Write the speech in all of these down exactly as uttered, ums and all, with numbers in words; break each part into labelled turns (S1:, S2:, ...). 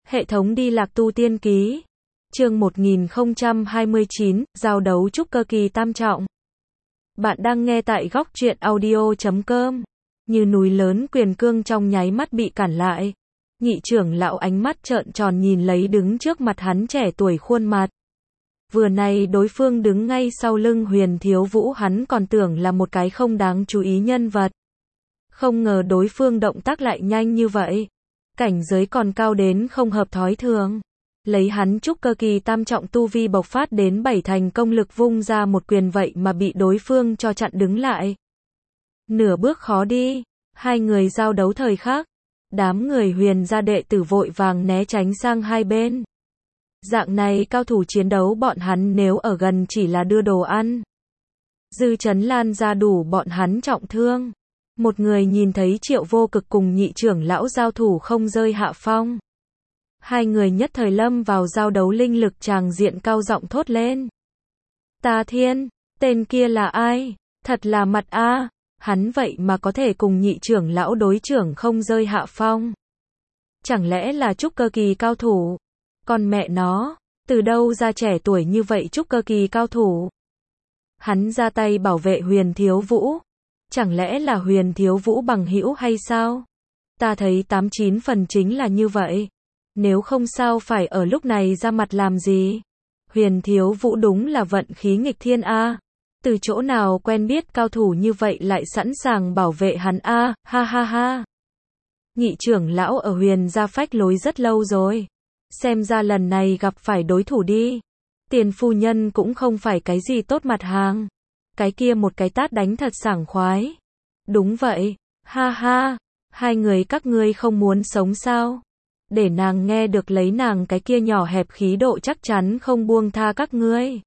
S1: Hệ thống đi lạc tu tiên ký. Chương một nghìn không trăm hai mươi chín, giao đấu trúc cơ kỳ tam trọng. Bạn đang nghe tại góc truyện audio chấm com. Như núi lớn quyền cương trong nháy mắt bị cản lại. Nhị trưởng lão ánh mắt trợn tròn nhìn lấy đứng trước mặt hắn trẻ tuổi khuôn mặt. Vừa này đối phương đứng ngay sau lưng Huyền Thiếu Vũ, hắn còn tưởng là một cái không đáng chú ý nhân vật. Không ngờ đối phương động tác lại nhanh như vậy. Cảnh giới còn cao đến không hợp thói thường. Lấy hắn trúc cơ kỳ tam trọng tu vi bộc phát đến bảy thành công lực vung ra một quyền vậy mà bị đối phương cho chặn đứng lại. Nửa bước khó đi, hai người giao đấu thời khắc. Đám người Huyền gia đệ tử vội vàng né tránh sang hai bên. Dạng này cao thủ chiến đấu bọn hắn nếu ở gần chỉ là đưa đồ ăn. Dư chấn lan ra đủ bọn hắn trọng thương. Một người nhìn thấy Triệu Vô Cực cùng nhị trưởng lão giao thủ không rơi hạ phong. Hai người nhất thời lâm vào giao đấu linh lực, tràng diện cao giọng thốt lên. Ta thiên, tên kia là ai? Thật là mặt a, hắn vậy mà có thể cùng nhị trưởng lão đối trưởng không rơi hạ phong. Chẳng lẽ là trúc cơ kỳ cao thủ? Con mẹ nó, từ đâu ra trẻ tuổi như vậy trúc cơ kỳ cao thủ? Hắn ra tay bảo vệ Huyền Thiếu Vũ. Chẳng lẽ là Huyền Thiếu Vũ bằng hữu hay sao? Ta thấy tám chín phần chính là như vậy. Nếu không sao phải ở lúc này ra mặt làm gì? Huyền Thiếu Vũ đúng là vận khí nghịch thiên a. Từ chỗ nào quen biết cao thủ như vậy lại sẵn sàng bảo vệ hắn a, ha ha ha. Nhị trưởng lão ở Huyền gia phách lối rất lâu rồi. Xem ra lần này gặp phải đối thủ đi. Tiền phu nhân cũng không phải cái gì tốt mặt hàng. Cái kia một cái tát đánh thật sảng khoái. Đúng vậy, ha ha, hai người các ngươi không muốn sống sao? Để nàng nghe được lấy nàng cái kia nhỏ hẹp khí độ chắc chắn không buông tha các ngươi.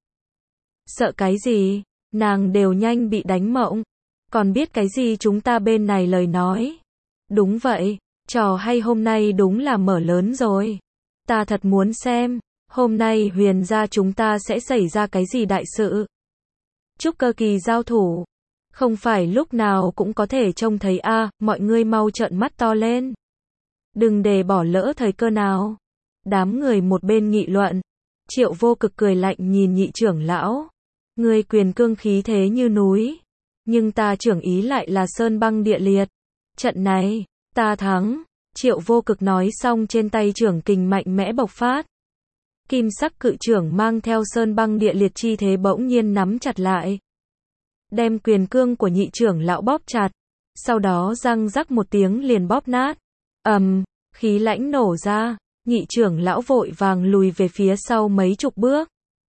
S1: Sợ cái gì, nàng đều nhanh bị đánh mộng. Còn biết cái gì chúng ta bên này lời nói. Đúng vậy, trò hay hôm nay đúng là mở lớn rồi. Ta thật muốn xem, hôm nay Huyền gia chúng ta sẽ xảy ra cái gì đại sự. Trúc cơ kỳ giao thủ, không phải lúc nào cũng có thể trông thấy a, à, mọi người mau trợn mắt to lên. Đừng để bỏ lỡ thời cơ nào. Đám người một bên nghị luận. Triệu Vô Cực cười lạnh nhìn nhị trưởng lão. Ngươi quyền cương khí thế như núi. Nhưng ta trưởng ý lại là sơn băng địa liệt. Trận này, ta thắng. Triệu Vô Cực nói xong trên tay trưởng kình mạnh mẽ bộc phát. Kim sắc cự trưởng mang theo sơn băng địa liệt chi thế bỗng nhiên nắm chặt lại. Đem quyền cương của nhị trưởng lão bóp chặt. Sau đó răng rắc một tiếng liền bóp nát. ầm, um, khí lãnh nổ ra. Nhị trưởng lão vội vàng lùi về phía sau mấy chục bước.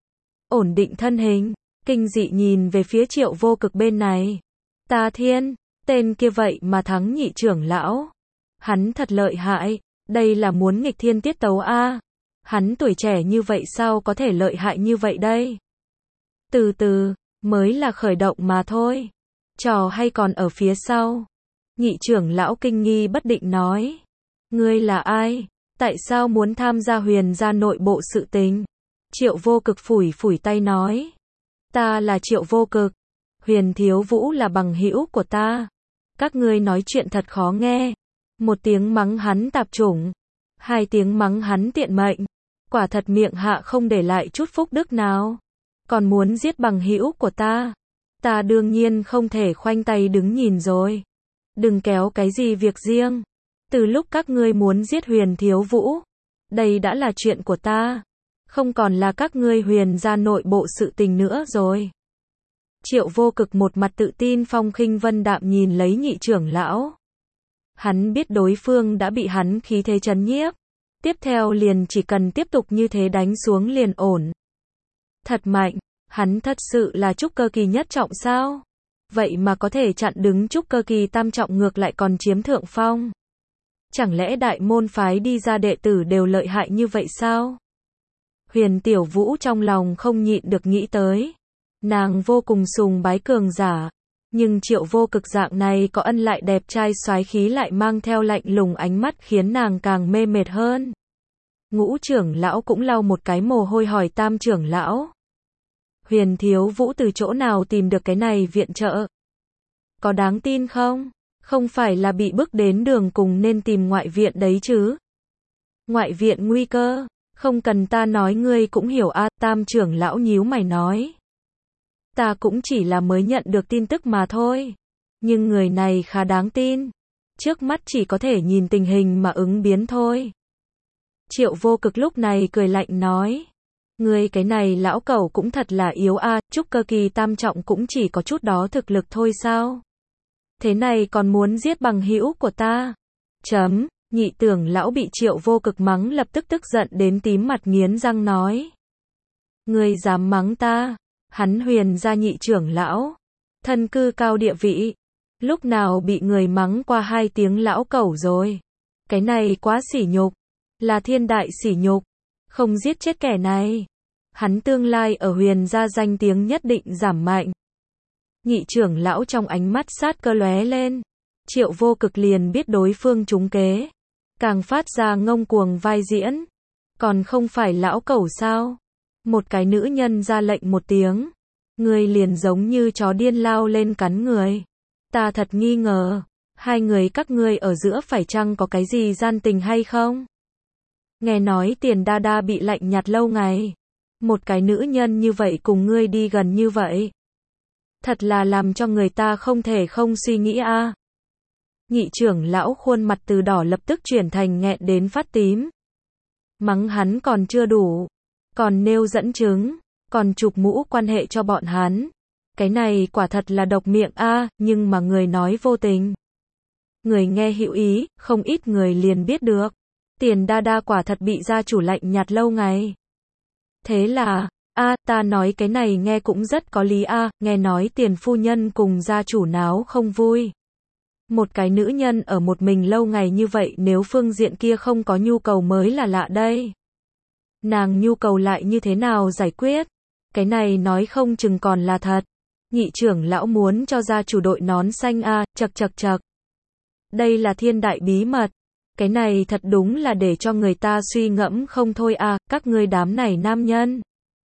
S1: Ổn định thân hình. Kinh dị nhìn về phía Triệu Vô Cực bên này. Ta thiên, tên kia vậy mà thắng nhị trưởng lão. Hắn thật lợi hại. Đây là muốn nghịch thiên tiết tấu a. Hắn tuổi trẻ như vậy sao có thể lợi hại như vậy đây? Từ từ, mới là khởi động mà thôi. Trò hay còn ở phía sau. Nhị trưởng lão kinh nghi bất định nói. Ngươi là ai? Tại sao muốn tham gia Huyền gia nội bộ sự tình? Triệu Vô Cực phủi phủi tay nói. Ta là Triệu Vô Cực. Huyền Thiếu Vũ là bằng hữu của ta. Các ngươi nói chuyện thật khó nghe. Một tiếng mắng hắn tạp chủng. Hai tiếng mắng hắn tiện mệnh. Quả thật miệng hạ không để lại chút phúc đức nào. Còn muốn giết bằng hữu của ta. Ta đương nhiên không thể khoanh tay đứng nhìn rồi. Đừng kéo cái gì việc riêng. Từ lúc các ngươi muốn giết Huyền Thiếu Vũ, đây đã là chuyện của ta. Không còn là các ngươi Huyền gia nội bộ sự tình nữa rồi. Triệu Vô Cực một mặt tự tin phong khinh vân đạm nhìn lấy nhị trưởng lão. Hắn biết đối phương đã bị hắn khí thế chấn nhiếp. Tiếp theo liền chỉ cần tiếp tục như thế đánh xuống liền ổn. Thật mạnh, hắn thật sự là trúc cơ kỳ nhất trọng sao? Vậy mà có thể chặn đứng trúc cơ kỳ tam trọng ngược lại còn chiếm thượng phong. Chẳng lẽ đại môn phái đi ra đệ tử đều lợi hại như vậy sao? Huyền Tiểu Vũ trong lòng không nhịn được nghĩ tới. Nàng vô cùng sùng bái cường giả. Nhưng Triệu Vô Cực dạng này có ân lại đẹp trai soái khí lại mang theo lạnh lùng ánh mắt khiến nàng càng mê mệt hơn. Ngũ trưởng lão cũng lau một cái mồ hôi hỏi tam trưởng lão. Huyền Thiếu Vũ từ chỗ nào tìm được cái này viện trợ? Có đáng tin không? Không phải là bị bức đến đường cùng nên tìm ngoại viện đấy chứ? Ngoại viện nguy cơ. Không cần ta nói ngươi cũng hiểu a, Tam trưởng lão nhíu mày nói. Ta cũng chỉ là mới nhận được tin tức mà thôi. Nhưng người này khá đáng tin. Trước mắt chỉ có thể nhìn tình hình mà ứng biến thôi. Triệu Vô Cực lúc này cười lạnh nói. Ngươi cái này lão cẩu cũng thật là yếu a, trúc cơ kỳ tam trọng cũng chỉ có chút đó thực lực thôi sao? Thế này còn muốn giết bằng hữu của ta? Chấm, nhị tưởng lão bị Triệu Vô Cực mắng lập tức tức giận đến tím mặt nghiến răng nói. Ngươi dám mắng ta? Hắn Huyền gia nhị trưởng lão, thân cư cao địa vị, lúc nào bị người mắng qua hai tiếng lão cẩu rồi? Cái này quá sỉ nhục, là thiên đại sỉ nhục, không giết chết kẻ này, hắn tương lai ở Huyền gia danh tiếng nhất định giảm mạnh. Nhị trưởng lão trong ánh mắt sát cơ lóe lên, Triệu Vô Cực liền biết đối phương trúng kế, càng phát ra ngông cuồng vai diễn, còn không phải lão cẩu sao? Một cái nữ nhân ra lệnh một tiếng, người liền giống như chó điên lao lên cắn người. Ta thật nghi ngờ, hai người các ngươi ở giữa phải chăng có cái gì gian tình hay không? Nghe nói Tiền Đa Đa bị lạnh nhạt lâu ngày, một cái nữ nhân như vậy cùng ngươi đi gần như vậy, thật là làm cho người ta không thể không suy nghĩ a. À. Nhị trưởng lão khuôn mặt từ đỏ lập tức chuyển thành nghẹn đến phát tím. Mắng hắn còn chưa đủ, còn nêu dẫn chứng, còn chụp mũ quan hệ cho bọn hắn. Cái này quả thật là độc miệng a, à, nhưng mà người nói vô tình. Người nghe hữu ý, không ít người liền biết được. Tiền Đa Đa quả thật bị gia chủ lạnh nhạt lâu ngày. Thế là, a à, ta nói cái này nghe cũng rất có lý a, à, nghe nói Tiền phu nhân cùng gia chủ náo không vui. Một cái nữ nhân ở một mình lâu ngày như vậy nếu phương diện kia không có nhu cầu mới là lạ đây. Nàng nhu cầu lại như thế nào giải quyết? Cái này nói không chừng còn là thật. Nhị trưởng lão muốn cho gia chủ đội nón xanh a, à, chật chật chật. Đây là thiên đại bí mật. Cái này thật đúng là để cho người ta suy ngẫm không thôi a, à, các ngươi đám này nam nhân.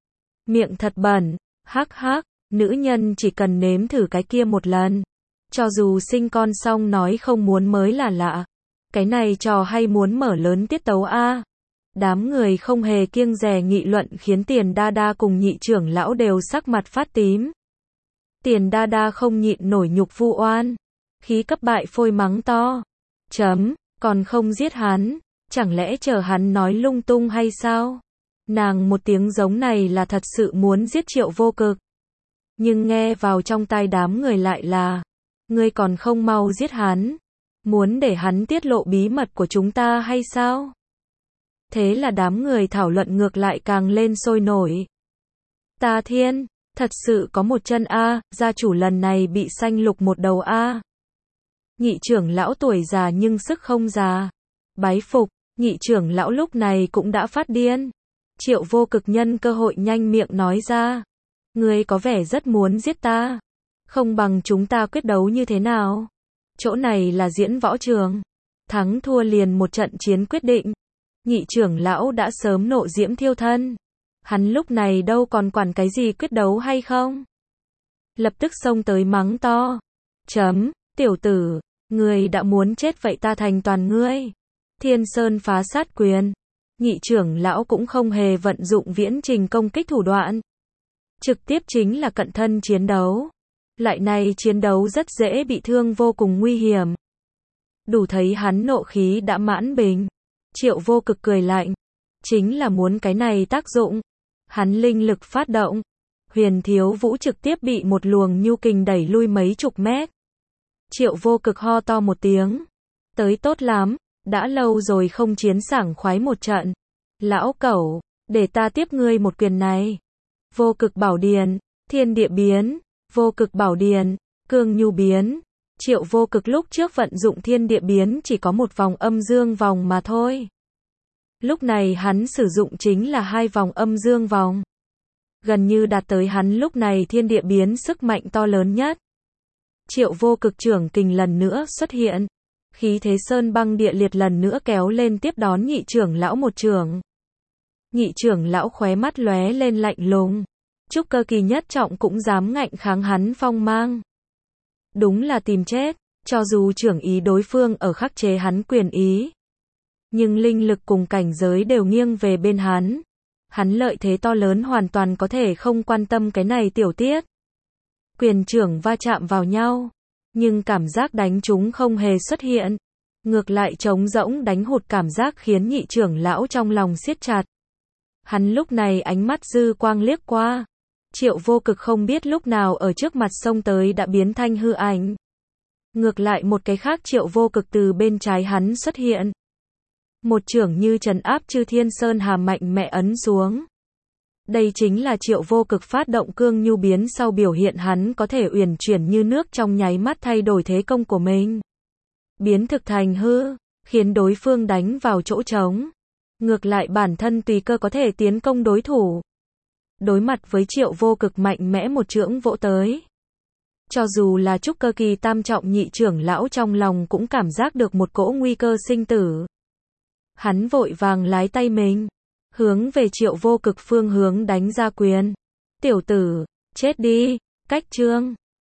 S1: Miệng thật bẩn, hắc hắc, nữ nhân chỉ cần nếm thử cái kia một lần. Cho dù sinh con xong nói không muốn mới là lạ. Cái này trò hay muốn mở lớn tiết tấu a. À. Đám người không hề kiêng dè nghị luận khiến Tiền Đa Đa cùng nhị trưởng lão đều sắc mặt phát tím. Tiền Đa Đa không nhịn nổi nhục vu oan, khí cấp bại phôi mắng to. Chấm, còn không giết hắn, chẳng lẽ chờ hắn nói lung tung hay sao? Nàng một tiếng giống này là thật sự muốn giết Triệu Vô Cực. Nhưng nghe vào trong tai đám người lại là, ngươi còn không mau giết hắn, muốn để hắn tiết lộ bí mật của chúng ta hay sao? Thế là đám người thảo luận ngược lại càng lên sôi nổi. Ta thiên, thật sự có một chân a, gia chủ lần này bị xanh lục một đầu a. Nhị trưởng lão tuổi già nhưng sức không già. Bái phục, nhị trưởng lão lúc này cũng đã phát điên. Triệu Vô Cực nhân cơ hội nhanh miệng nói ra. Ngươi có vẻ rất muốn giết ta. Không bằng chúng ta quyết đấu như thế nào? Chỗ này là diễn võ trường. Thắng thua liền một trận chiến quyết định. Nhị trưởng lão đã sớm nộ diễm thiêu thân. Hắn lúc này đâu còn quản cái gì quyết đấu hay không? Lập tức xông tới mắng to. Chấm, tiểu tử, ngươi đã muốn chết vậy ta thành toàn ngươi. Thiên Sơn phá sát quyền. Nhị trưởng lão cũng không hề vận dụng viễn trình công kích thủ đoạn. Trực tiếp chính là cận thân chiến đấu. Lại này chiến đấu rất dễ bị thương vô cùng nguy hiểm. Đủ thấy hắn nộ khí đã mãn bình. Triệu Vô Cực cười lạnh. Chính là muốn cái này tác dụng. Hắn linh lực phát động. Huyền Thiếu Vũ trực tiếp bị một luồng nhu kình đẩy lui mấy chục mét. Triệu Vô Cực ho to một tiếng. Tới tốt lắm, đã lâu rồi không chiến sảng khoái một trận. Lão cẩu, để ta tiếp ngươi một quyền này. Vô Cực Bảo Điền, Thiên Địa Biến, Vô Cực Bảo Điền, Cương Nhu Biến. Triệu Vô Cực lúc trước vận dụng Thiên Địa Biến chỉ có một vòng âm dương vòng mà thôi. Lúc này hắn sử dụng chính là hai vòng âm dương vòng. Gần như đạt tới hắn lúc này Thiên Địa Biến sức mạnh to lớn nhất. Triệu Vô Cực trưởng kình lần nữa xuất hiện. Khí thế sơn băng địa liệt lần nữa kéo lên tiếp đón nhị trưởng lão một trưởng. Nhị trưởng lão khóe mắt lóe lên lạnh lùng. Trúc cơ kỳ nhất trọng cũng dám ngạnh kháng hắn phong mang. Đúng là tìm chết, cho dù trưởng ý đối phương ở khắc chế hắn quyền ý. Nhưng linh lực cùng cảnh giới đều nghiêng về bên hắn. Hắn lợi thế to lớn hoàn toàn có thể không quan tâm cái này tiểu tiết. Quyền trưởng va chạm vào nhau. Nhưng cảm giác đánh chúng không hề xuất hiện. Ngược lại trống rỗng đánh hụt cảm giác khiến nhị trưởng lão trong lòng siết chặt. Hắn lúc này ánh mắt dư quang liếc qua. Triệu Vô Cực không biết lúc nào ở trước mặt xông tới đã biến thành hư ảnh. Ngược lại một cái khác Triệu Vô Cực từ bên trái hắn xuất hiện. Một chưởng như trấn áp chư thiên sơn hà mạnh mẽ ấn xuống. Đây chính là Triệu Vô Cực phát động cương nhu biến sau biểu hiện hắn có thể uyển chuyển như nước trong nháy mắt thay đổi thế công của mình. Biến thực thành hư, khiến đối phương đánh vào chỗ trống. Ngược lại bản thân tùy cơ có thể tiến công đối thủ. Đối mặt với Triệu Vô Cực mạnh mẽ một chưởng vỗ tới. Cho dù là trúc cơ kỳ tam trọng nhị trưởng lão trong lòng cũng cảm giác được một cỗ nguy cơ sinh tử. Hắn vội vàng lái tay mình, hướng về Triệu Vô Cực phương hướng đánh ra quyền. Tiểu tử, chết đi, cách chương.